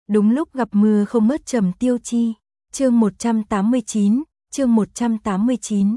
Đúng lúc gặp mưa không mất Trầm Tiêu Chi. Chương 189, chương 189.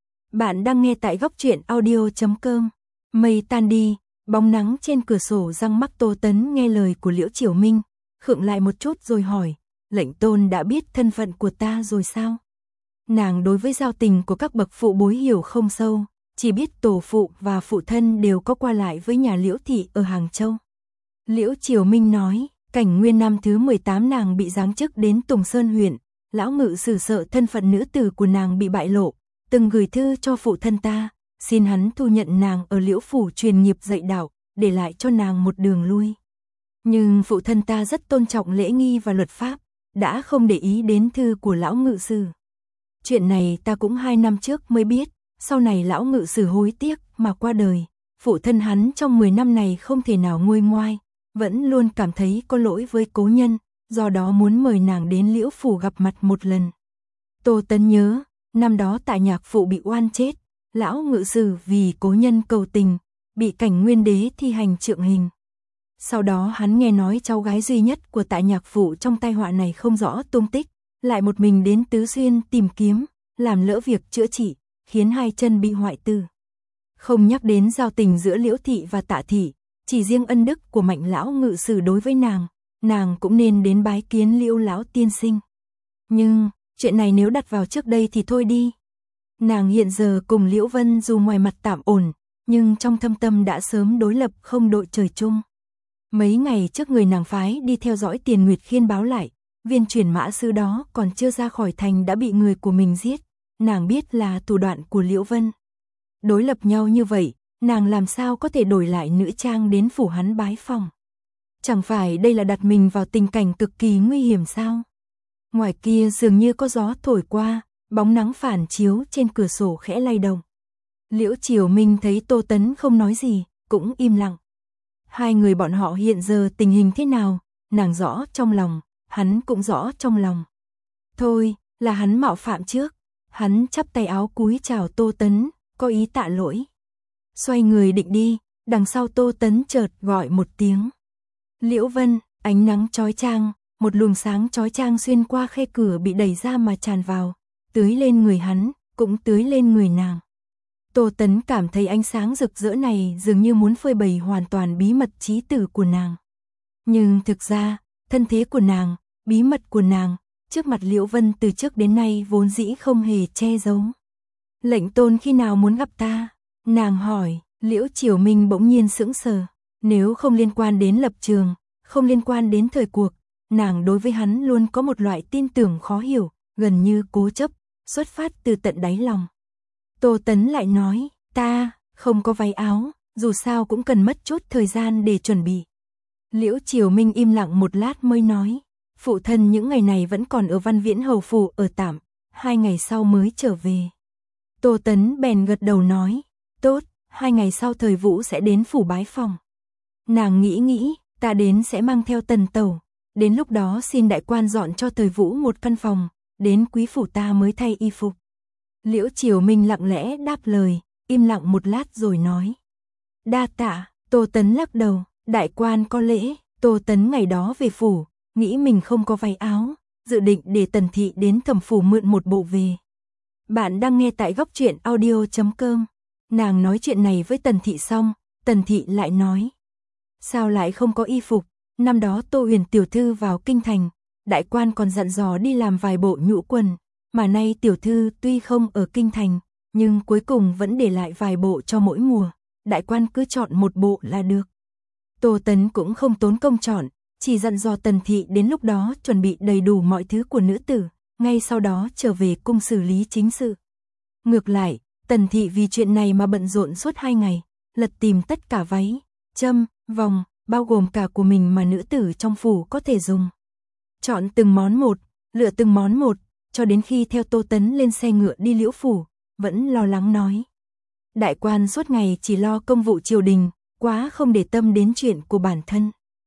Bạn đang nghe tại góc truyện audio.com. Mây tan đi, bóng nắng trên cửa sổ răng mắc. Tô Tấn nghe lời của Liễu Chiểu Minh, khựng lại một chút rồi hỏi, lệnh tôn đã biết thân phận của ta rồi sao? Nàng đối với giao tình của các bậc phụ bối hiểu không sâu, chỉ biết tổ phụ và phụ thân đều có qua lại với nhà Liễu thị ở Hàng Châu. Liễu Chiểu Minh nói, Cảnh Nguyên năm thứ 18 nàng bị giáng chức đến Tùng Sơn huyện, lão ngự sử sợ thân phận nữ tử của nàng bị bại lộ, từng gửi thư cho phụ thân ta, xin hắn thu nhận nàng ở Liễu phủ truyền nghiệp dạy đạo, để lại cho nàng một đường lui. Nhưng phụ thân ta rất tôn trọng lễ nghi và luật pháp, đã không để ý đến thư của lão ngự sử. Chuyện này ta cũng 2 năm trước mới biết, sau này lão ngự sử hối tiếc mà qua đời, phụ thân hắn trong 10 năm này không thể nào nguôi ngoai, vẫn luôn cảm thấy có lỗi với cố nhân, do đó muốn mời nàng đến Liễu phủ gặp mặt một lần. Tô Tấn nhớ, năm đó tại nhạc phụ bị oan chết, lão ngự sử vì cố nhân cầu tình, bị Cảnh Nguyên đế thi hành trượng hình. Sau đó hắn nghe nói cháu gái duy nhất của tại nhạc phụ trong tai họa này không rõ tung tích, lại một mình đến Tứ Xuyên tìm kiếm, làm lỡ việc chữa trị, khiến 2 chân bị hoại tử. Không nhắc đến giao tình giữa Liễu thị và Tạ thị, chỉ riêng ân đức của Mạnh lão ngự sử đối với nàng cũng nên đến bái kiến Liễu lão tiên sinh. Nhưng, chuyện này nếu đặt vào trước đây thì thôi đi. Nàng hiện giờ cùng Liễu Vân dù ngoài mặt tạm ổn, nhưng trong thâm tâm đã sớm đối lập không đội trời chung. Mấy ngày trước người nàng phái đi theo dõi Tiền Nguyệt Khiên báo lại, viên chuyển mã sư đó còn chưa ra khỏi thành đã bị người của mình giết, nàng biết là thủ đoạn của Liễu Vân. Đối lập nhau như vậy, nàng làm sao có thể đổi lại nữ trang đến phủ hắn bái phòng? Chẳng phải đây là đặt mình vào tình cảnh cực kỳ nguy hiểm sao? Ngoài kia dường như có gió thổi qua, bóng nắng phản chiếu trên cửa sổ khẽ lay động. Liễu Chiểu Minh thấy Tô Tấn không nói gì, cũng im lặng. Hai người bọn họ hiện giờ tình hình thế nào, nàng rõ trong lòng, hắn cũng rõ trong lòng. Thôi, là hắn mạo phạm trước. Hắn chắp tay áo cúi chào Tô Tấn, có ý tạ lỗi. Xoay người định đi, đằng sau Tô Tấn chợt gọi một tiếng. Liễu Vân, ánh nắng chói chang, một luồng sáng chói chang xuyên qua khe cửa bị đẩy ra mà tràn vào, tưới lên người hắn, cũng tưới lên người nàng. Tô Tấn cảm thấy ánh sáng rực rỡ này dường như muốn phơi bày hoàn toàn bí mật chí tử của nàng. Nhưng thực ra, thân thế của nàng, bí mật của nàng, trước mặt Liễu Vân từ trước đến nay vốn dĩ không hề che giấu. Lệnh tôn khi nào muốn gặp ta? Nàng hỏi. Liễu Chiểu Minh bỗng nhiên sững sờ. Nếu không liên quan đến lập trường, không liên quan đến thời cuộc, nàng đối với hắn luôn có một loại tin tưởng khó hiểu, gần như cố chấp, xuất phát từ tận đáy lòng. Tô Tấn lại nói, ta không có váy áo, dù sao cũng cần mất chút thời gian để chuẩn bị. Liễu Chiểu Minh im lặng một lát mới nói, phụ thân những ngày này vẫn còn ở Văn Viễn hầu phủ ở tạm, 2 ngày sau mới trở về. Tô Tấn bèn gật đầu nói, tốt, 2 ngày sau Thời Vũ sẽ đến phủ bái phòng. Nàng nghĩ, ta đến sẽ mang theo Tần tẩu, đến lúc đó xin đại quan dọn cho Thời Vũ một căn phòng, đến quý phủ ta mới thay y phục. Liễu Chiểu Minh lặng lẽ đáp lời, im lặng một lát rồi nói. Đa tạ. Tô Tấn lắc đầu, đại quan có lễ. Tô Tấn ngày đó về phủ, nghĩ mình không có váy áo, dự định để Tần thị đến Thẩm phủ mượn một bộ về. Bạn đang nghe tại góc truyện audio.com. Nàng nói chuyện này với Tần thị xong, Tần thị lại nói. Sao lại không có y phục? Năm đó Tô Huyền tiểu thư vào kinh thành, đại quan còn dặn dò đi làm vài bộ nhũ quần, mà nay tiểu thư tuy không ở kinh thành, nhưng cuối cùng vẫn để lại vài bộ cho mỗi mùa, đại quan cứ chọn một bộ là được. Tô Tấn cũng không tốn công chọn, chỉ dặn dò Tần thị đến lúc đó chuẩn bị đầy đủ mọi thứ của nữ tử, ngay sau đó trở về cung xử lý chính sự. Ngược lại, Tần thị vì chuyện này mà bận rộn suốt 2 ngày, lật tìm tất cả váy, châm, vòng, bao gồm cả của mình mà nữ tử trong phủ có thể dùng. Chọn từng món một, lựa từng món một, cho đến khi theo Tô Tấn lên xe ngựa đi Liễu phủ, vẫn lo lắng nói. Đại quan suốt ngày chỉ lo công vụ triều đình, quá không để tâm đến chuyện của bản thân.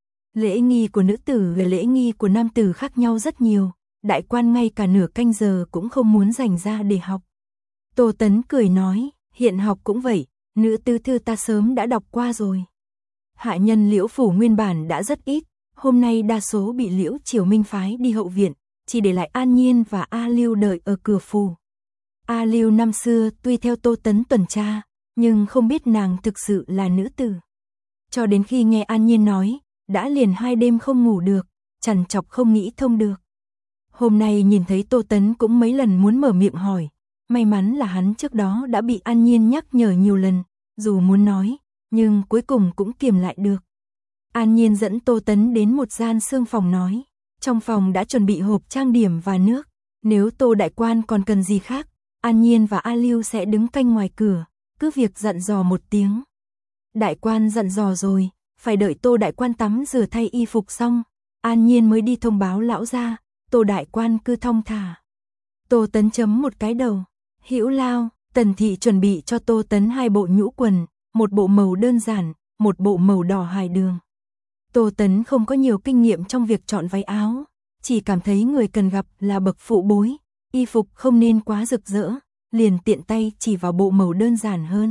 Lễ nghi của nữ tử và lễ nghi của nam tử khác nhau rất nhiều, đại quan ngay cả nửa canh giờ cũng không muốn dành ra để học. Tô Tấn cười nói, hiện học cũng vậy, nữ tứ thư ta sớm đã đọc qua rồi. Hạ nhân Liễu phủ nguyên bản đã rất ít, Hôm nay đa số bị Liễu Triều Minh phái đi hậu viện, chỉ để lại An Nhiên và A Lưu đợi ở cửa phủ. A Lưu năm xưa tuy theo Tô Tấn tuần tra, nhưng không biết nàng thực sự là nữ tử. Cho đến khi nghe An Nhiên nói, đã liền 2 đêm không ngủ được, trằn trọc không nghĩ thông được. Hôm nay nhìn thấy Tô Tấn cũng mấy lần muốn mở miệng hỏi, may mắn là hắn trước đó đã bị An Nhiên nhắc nhở nhiều lần, dù muốn nói, nhưng cuối cùng cũng kiềm lại được. An Nhiên dẫn Tô Tấn đến một gian sương phòng nói, trong phòng đã chuẩn bị hộp trang điểm và nước, nếu Tô đại quan còn cần gì khác, An Nhiên và A Lưu sẽ đứng canh ngoài cửa, cứ việc dặn dò một tiếng. Đại quan dặn dò rồi, phải đợi Tô đại quan tắm rửa thay y phục xong, An Nhiên mới đi thông báo lão gia. Tô đại quan cứ thong thả. Tô Tấn chấm một cái đầu, hữu lao. Tần thị chuẩn bị cho Tô Tấn 2 bộ nhũ quần, một bộ màu đơn giản, một bộ màu đỏ hài đường. Tô Tấn không có nhiều kinh nghiệm trong việc chọn váy áo, chỉ cảm thấy người cần gặp là bậc phụ bối, y phục không nên quá rực rỡ, liền tiện tay chỉ vào bộ màu đơn giản hơn.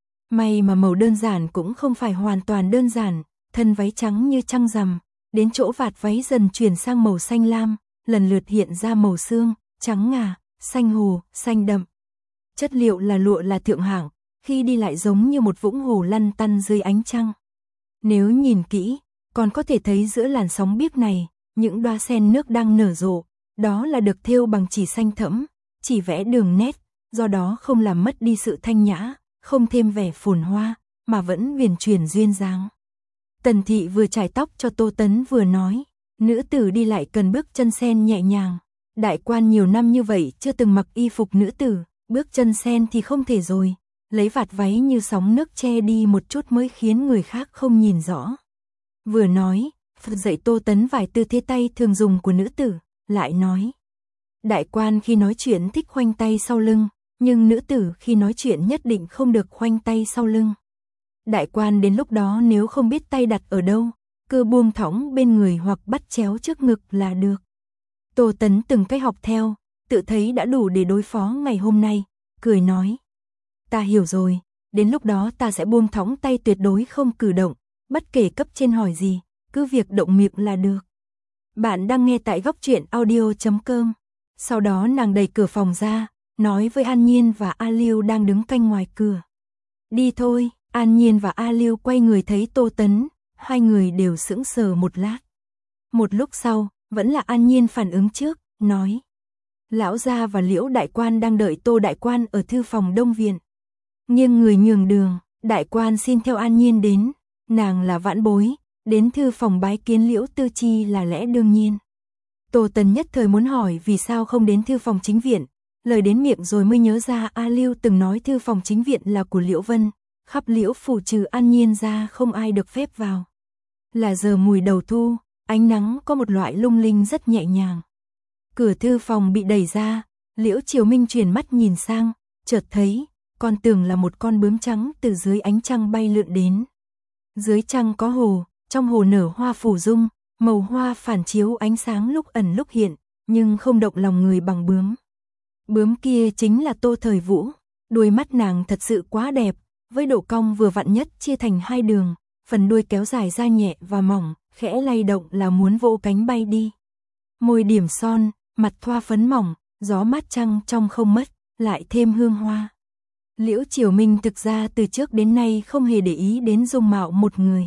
May mà màu đơn giản cũng không phải hoàn toàn đơn giản, thân váy trắng như trăng rằm, đến chỗ vạt váy dần chuyển sang màu xanh lam, lần lượt hiện ra màu xương, trắng ngà, xanh hồ, xanh đậm. Chất liệu là lụa là thượng hạng, khi đi lại giống như một vũng hồ lăn tăn dưới ánh trăng. Nếu nhìn kỹ, còn có thể thấy giữa làn sóng biếc này, những đóa sen nước đang nở rộ, đó là được thêu bằng chỉ xanh thẫm, chỉ vẽ đường nét, do đó không làm mất đi sự thanh nhã, không thêm vẻ phồn hoa, mà vẫn huyền chuyển duyên dáng. Tần thị vừa chải tóc cho Tô Tấn vừa nói, nữ tử đi lại cần bước chân sen nhẹ nhàng. Đại quan nhiều năm như vậy chưa từng mặc y phục nữ tử, bước chân sen thì không thể rồi. Lấy vạt váy như sóng nước che đi một chút mới khiến người khác không nhìn rõ. Vừa nói, Phật dạy Tô Tấn vài tư thế tay thường dùng của nữ tử, lại nói. Đại quan khi nói chuyện thích khoanh tay sau lưng, nhưng nữ tử khi nói chuyện nhất định không được khoanh tay sau lưng. Đại quan đến lúc đó nếu không biết tay đặt ở đâu, cứ buông thõng bên người hoặc bắt chéo trước ngực là được. Tô Tấn từng cách học theo, tự thấy đã đủ để đối phó ngày hôm nay, cười nói. Ta hiểu rồi, đến lúc đó ta sẽ buông thõng tay tuyệt đối không cử động, bất kể cấp trên hỏi gì, cứ việc động miệng là được. Bạn đang nghe tại góc truyện audio.com. Sau đó nàng đẩy cửa phòng ra, nói với An Nhiên và A Lưu đang đứng canh ngoài cửa. Đi thôi. An Nhiên và A Lưu quay người thấy Tô Tấn, hai người đều sững sờ một lát. Một lúc sau, vẫn là An Nhiên phản ứng trước, nói. Lão gia và Liễu đại quan đang đợi Tô đại quan ở thư phòng Đông Viện. Nghiêng người nhường đường, đại quan xin theo An Nhiên đến, nàng là vãn bối, đến thư phòng bái kiến Liễu Tư Chi là lẽ đương nhiên. Tô Tấn nhất thời muốn hỏi vì sao không đến thư phòng chính viện, lời đến miệng rồi mới nhớ ra A Lưu từng nói thư phòng chính viện là của Liễu Vân. Khắp Liễu phủ trừ An Nhiên ra không ai được phép vào. Là giờ mùi đầu thu, ánh nắng có một loại lung linh rất nhẹ nhàng. Cửa thư phòng bị đẩy ra, Liễu Triều Minh chuyển mắt nhìn sang, chợt thấy, còn tưởng là một con bướm trắng từ dưới ánh trăng bay lượn đến. Dưới trăng có hồ, trong hồ nở hoa phủ dung, màu hoa phản chiếu ánh sáng lúc ẩn lúc hiện, nhưng không động lòng người bằng bướm. Bướm kia chính là Tô Thời Vũ, đuôi mắt nàng thật sự quá đẹp. Với độ cong vừa vặn nhất chia thành 2 đường, phần đuôi kéo dài ra nhẹ và mỏng, khẽ lay động là muốn vỗ cánh bay đi. Môi điểm son, mặt thoa phấn mỏng, gió mát trăng trong không mất, lại thêm hương hoa. Liễu Triều Minh thực ra từ trước đến nay không hề để ý đến dung mạo một người.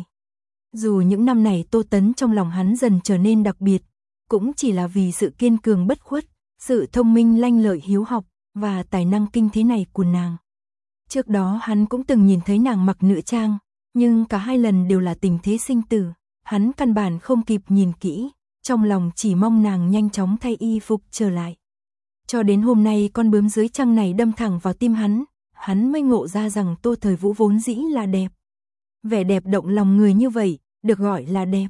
Dù những năm này Tô Tấn trong lòng hắn dần trở nên đặc biệt, cũng chỉ là vì sự kiên cường bất khuất, sự thông minh lanh lợi hiếu học và tài năng kinh thế này của nàng. Trước đó hắn cũng từng nhìn thấy nàng mặc nữ trang, nhưng cả 2 lần đều là tình thế sinh tử, hắn căn bản không kịp nhìn kỹ, trong lòng chỉ mong nàng nhanh chóng thay y phục trở lại. Cho đến hôm nay con bướm dưới trăng này đâm thẳng vào tim hắn mới ngộ ra rằng Tô Thời Vũ vốn dĩ là đẹp. Vẻ đẹp động lòng người như vậy, được gọi là đẹp.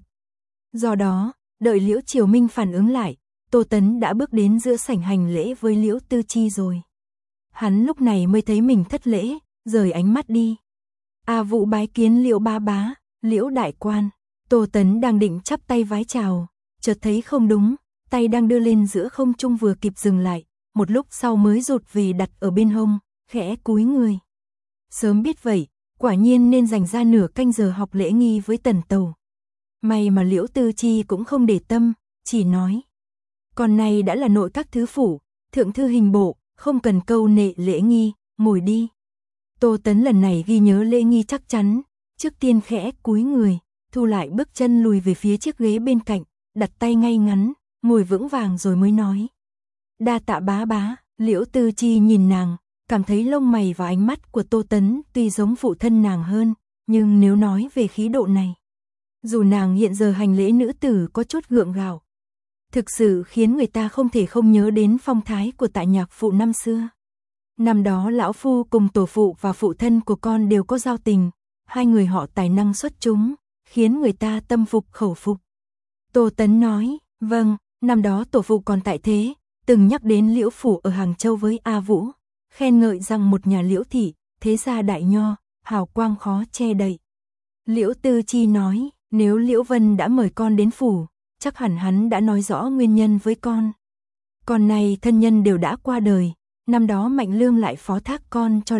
Do đó, đợi Liễu Triều Minh phản ứng lại, Tô Tấn đã bước đến giữa sảnh hành lễ với Liễu Tư Chi rồi. Hắn lúc này mới thấy mình thất lễ, rời ánh mắt đi. A Vũ bái kiến Liễu bá bá, Liễu đại quan. Tô Tấn đang định chắp tay vái chào, chợt thấy không đúng, tay đang đưa lên giữa không trung vừa kịp dừng lại, một lúc sau mới rụt về đặt ở bên hông, khẽ cúi người. Sớm biết vậy, quả nhiên nên dành ra nửa canh giờ học lễ nghi với Tần Tầu. May mà Liễu Tư Chi cũng không để tâm, chỉ nói. Con này đã là nội các thứ phủ, thượng thư hình bộ, không cần câu nệ lễ nghi, ngồi đi. Tô Tấn lần này ghi nhớ lễ nghi chắc chắn, trước tiên khẽ cúi người, thu lại bước chân lùi về phía chiếc ghế bên cạnh, đặt tay ngay ngắn, ngồi vững vàng rồi mới nói. Đa tạ bá bá. Liễu Tư Chi nhìn nàng, cảm thấy lông mày và ánh mắt của Tô Tấn tuy giống phụ thân nàng hơn, nhưng nếu nói về khí độ này, dù nàng hiện giờ hành lễ nữ tử có chút gượng gạo, thực sự khiến người ta không thể không nhớ đến phong thái của Tạ nhạc phụ năm xưa. Năm đó lão phu cùng tổ phụ và phụ thân của con đều có giao tình, hai người họ tài năng xuất chúng, khiến người ta tâm phục khẩu phục. Tô Tấn nói, vâng, năm đó tổ phụ còn tại thế, từng nhắc đến Liễu phủ ở Hàng Châu với A Vũ, khen ngợi rằng một nhà Liễu thị, thế gia đại nho, hào quang khó che đậy. Liễu Tư Chi nói, nếu Liễu Vân đã mời con đến phủ, chắc hẳn hắn đã nói rõ nguyên nhân với con. Còn này thân nhân đều đã qua đời, năm đó Mạnh Lương lại phó thác con cho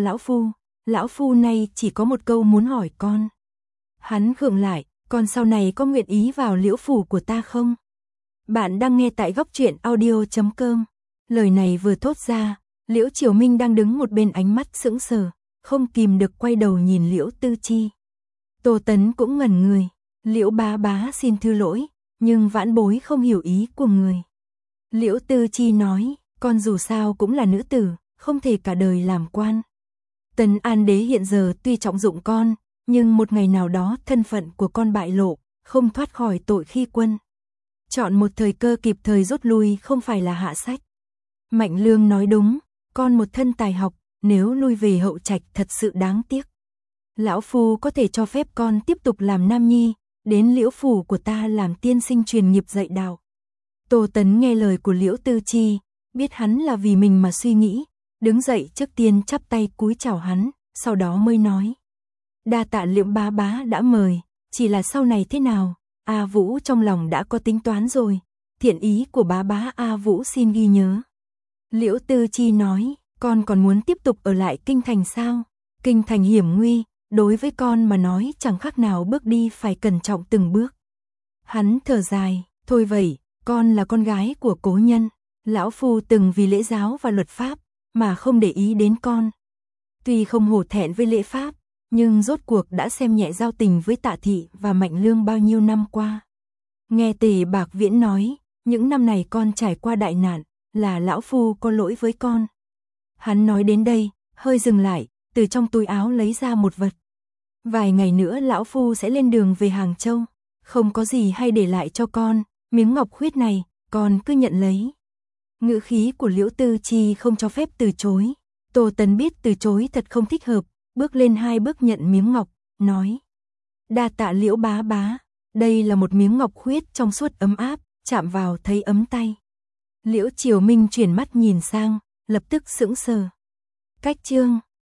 lão phu nay chỉ có một câu muốn hỏi con. Hắn khựng lại, con sau này có nguyện ý vào Liễu phủ của ta không? Bạn đang nghe tại Góc Truyện Audio.com. Lời này vừa thốt ra, Liễu Triều Minh đang đứng một bên ánh mắt sững sờ, không kìm được quay đầu nhìn Liễu Tư Chi. Tô Tấn cũng ngẩn người, Liễu bá bá xin thứ lỗi, nhưng vãn bối không hiểu ý của người. Liễu Tư Chi nói, con dù sao cũng là nữ tử, không thể cả đời làm quan. Tấn An đế hiện giờ tuy trọng dụng con, nhưng một ngày nào đó thân phận của con bại lộ, không thoát khỏi tội khi quân. Chọn một thời cơ kịp thời rút lui không phải là hạ sách. Mạnh Lương nói đúng, con một thân tài học, nếu lui về hậu trạch thật sự đáng tiếc. Lão phu có thể cho phép con tiếp tục làm nam nhi, đến Liễu phủ của ta làm tiên sinh truyền nghiệp dạy đạo. Tô Tấn nghe lời của Liễu Tư Chi, biết hắn là vì mình mà suy nghĩ, đứng dậy trước tiên chắp tay cúi chào hắn, sau đó mới nói. Đa tạ Liễu bá bá đã mời, chỉ là sau này thế nào, A Vũ trong lòng đã có tính toán rồi, thiện ý của bá bá A Vũ xin ghi nhớ. Liễu Tư Chi nói, con còn muốn tiếp tục ở lại kinh thành sao? Kinh thành hiểm nguy, đối với con mà nói chẳng khác nào bước đi phải cẩn trọng từng bước. Hắn thở dài, thôi vậy, con là con gái của cố nhân, lão phu từng vì lễ giáo và luật pháp mà không để ý đến con. Tuy không hổ thẹn với lễ pháp, nhưng rốt cuộc đã xem nhẹ giao tình với Tạ thị và Mạnh Lương bao nhiêu năm qua. Nghe Tề Bạc Viễn nói, những năm này con trải qua đại nạn, là lão phu có lỗi với con. Hắn nói đến đây, hơi dừng lại, từ trong túi áo lấy ra một vật. Vài ngày nữa lão phu sẽ lên đường về Hàng Châu, không có gì hay để lại cho con, miếng ngọc khuyết này, con cứ nhận lấy. Ngữ khí của Liễu Tư Chi không cho phép từ chối. Tô Tấn biết từ chối thật không thích hợp, bước lên 2 bước nhận miếng ngọc, nói. Đa tạ Liễu bá bá, đây là một miếng ngọc khuyết trong suốt ấm áp, chạm vào thấy ấm tay. Liễu Triều Minh chuyển mắt nhìn sang, lập tức sững sờ. Cách chương